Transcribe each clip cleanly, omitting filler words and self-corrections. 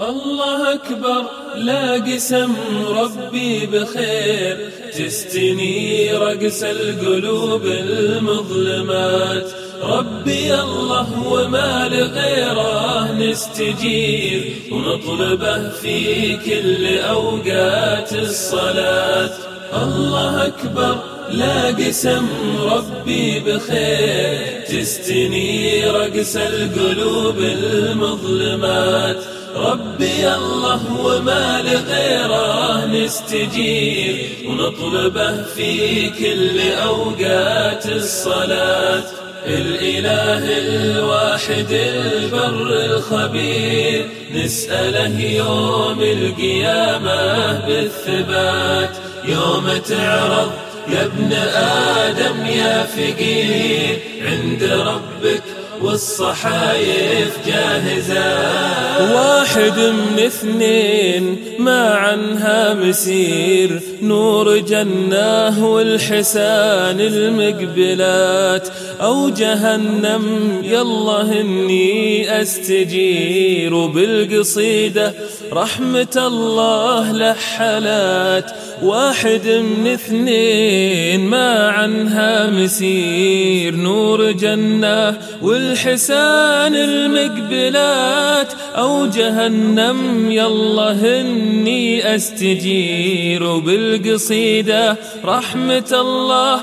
الله أكبر، لا قسم ربي بخير، تستني رقص القلوب المظلمات. ربي الله وما لغيره نستجير، ونطلبه في كل أوقات الصلاة. الله أكبر، لا قسم ربي بخير، تستني رقص القلوب المظلمات. ربي الله وما لغيره نستجير، ونطلبه في كل أوقات الصلاة. الإله الواحد البر الخبير، نسأله يوم القيامة بالثبات. يوم تعرض يا ابن آدم يا فقير عند ربك والصحايف جاهزة. واحد من اثنين ما عنها مسير، نور جنة والحسان المقبلات، أو جهنم يلا هني أستجير. وبالقصيدة رحمة الله لحلات، واحد من اثنين ما عنها مسير، نور جنة والحسان المقبلات، أو جهنم يلا هني أستجير. وبالقصيدة رحمة الله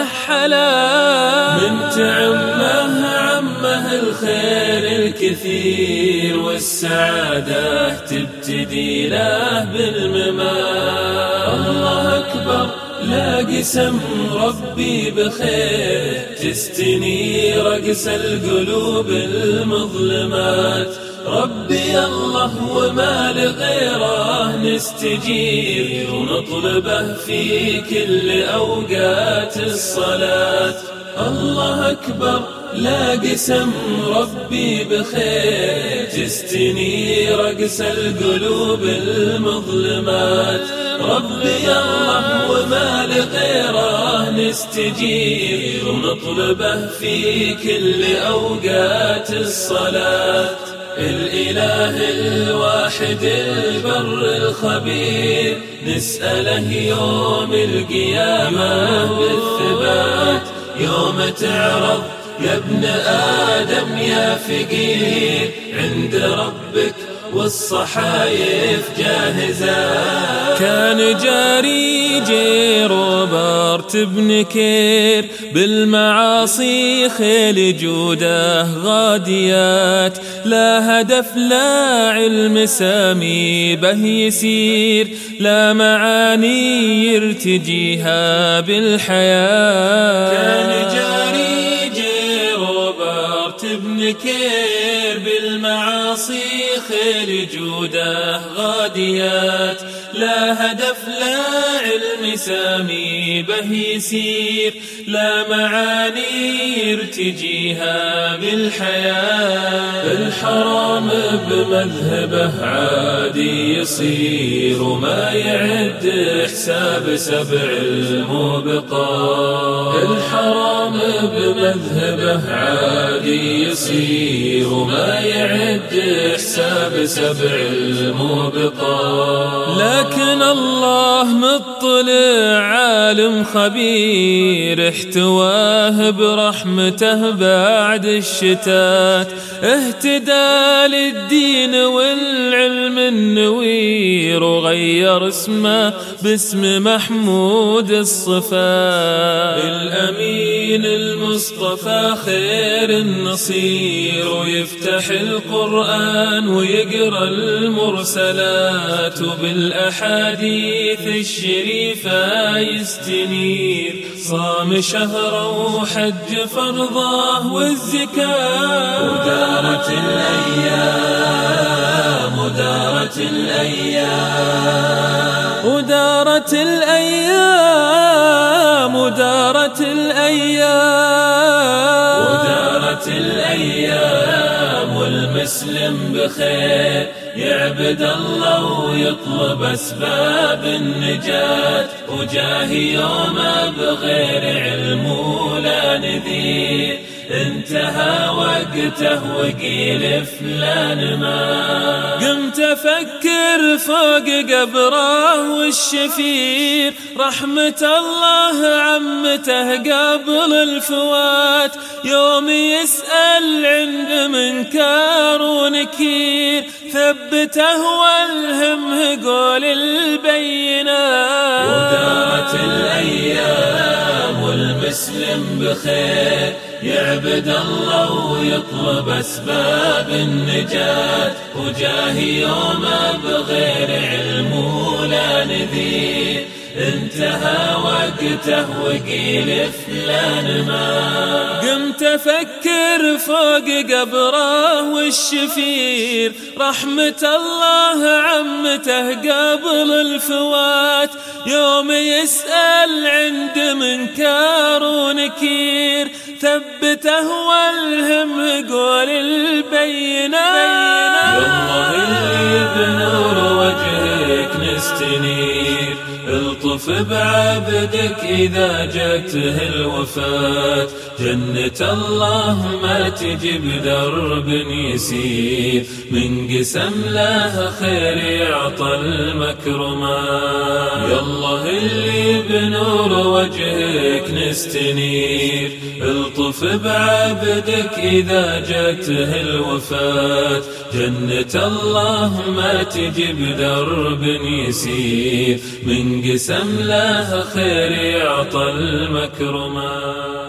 لحلات، من تعمه عمه الخير الكثير، والسعادة تبتدي له بالممات. الله أكبر، لا قسم ربي بخير، تستني رقص القلوب المظلمات. ربي الله وما لغيره نستجير، ونطلبه في كل أوقات الصلاة. الله أكبر، لا قسم ربي بخير، تستني رقص القلوب المظلمات. ربي الله وما لغيره نستجير، ونطلبه في كل أوقات الصلاة. الإله الواحد البر الخبير، نسأله يوم القيامة بالثبات. يوم تعرض يا ابن آدم يا فقير عند ربك والصحايف جاهزة. كان جاري جير وبارت بن كير، بالمعاصي خيل جوده غاديات، لا هدف لا علم سامي به يسير، لا معاني يرتجيها بالحياة. كان جاري جير وبارت بن كير، بالمعاصي خيل جوده غاديات، لا هدف لا علم سامي به يسير، لا معاني يرتجيها بالحياة. الحرام بمذهبه عادي يصير، وما يعد حساب سبع الموبقات. الحرام بمذهبه عادي يصير، وما يعد حساب سبع الموبقات. لكن الله مطلع عالم خبير، احتواه برحمته بعد الشتات، اهتدى للدين والعلم النوير، وغير اسمه باسم محمود الصفات. الأمين المصطفى خير النصير، ويفتح القرآن ويقرأ المرسلات، وبالأحاديث الشريفة يستنير، صام شهره وحج فرضه والزكاة. ودارت الأيام ودارت الأيام ودارت الأيام ودارت الأيام ودارت الأيام، والمسلم بخير يعبد الله ويطلب أسباب النجاة، وجاهي يوم بغير علم ولا نذير، انتهى وقته وقيل فلان ما. قمت أفكر فوق قبره والشفير، رحمة الله عمته قبل الفوات، يوم يسأل عند منكر ونكير، ثبته والهمه قول البينات. ودارت الأيام والمسلم بخير، يعبد الله ويطلب أسباب النجاة، وجاهي يوم بغير علم ولا نذير، انتهى وقته وقيل فلان مات. قمت أفكر فوق قبره والشفير، رحمة الله عمته قبل الفوات، يوم يسأل عند منكر ونكير، ثبته والهم قول البينات. يالله اللي بنور وجهك نستنير، الطف بعبدك إذا جاته الوفاة، جنة الله ما تجي بدرب يسير، من قسم له خير يعطى المكرمات. يالله اللي بنور وجهك نستنير، الطف بعبدك إذا جاته الوفاة، جنة الله ما تجي بدرب يسير، من قسم له خير يعطى المكرمات.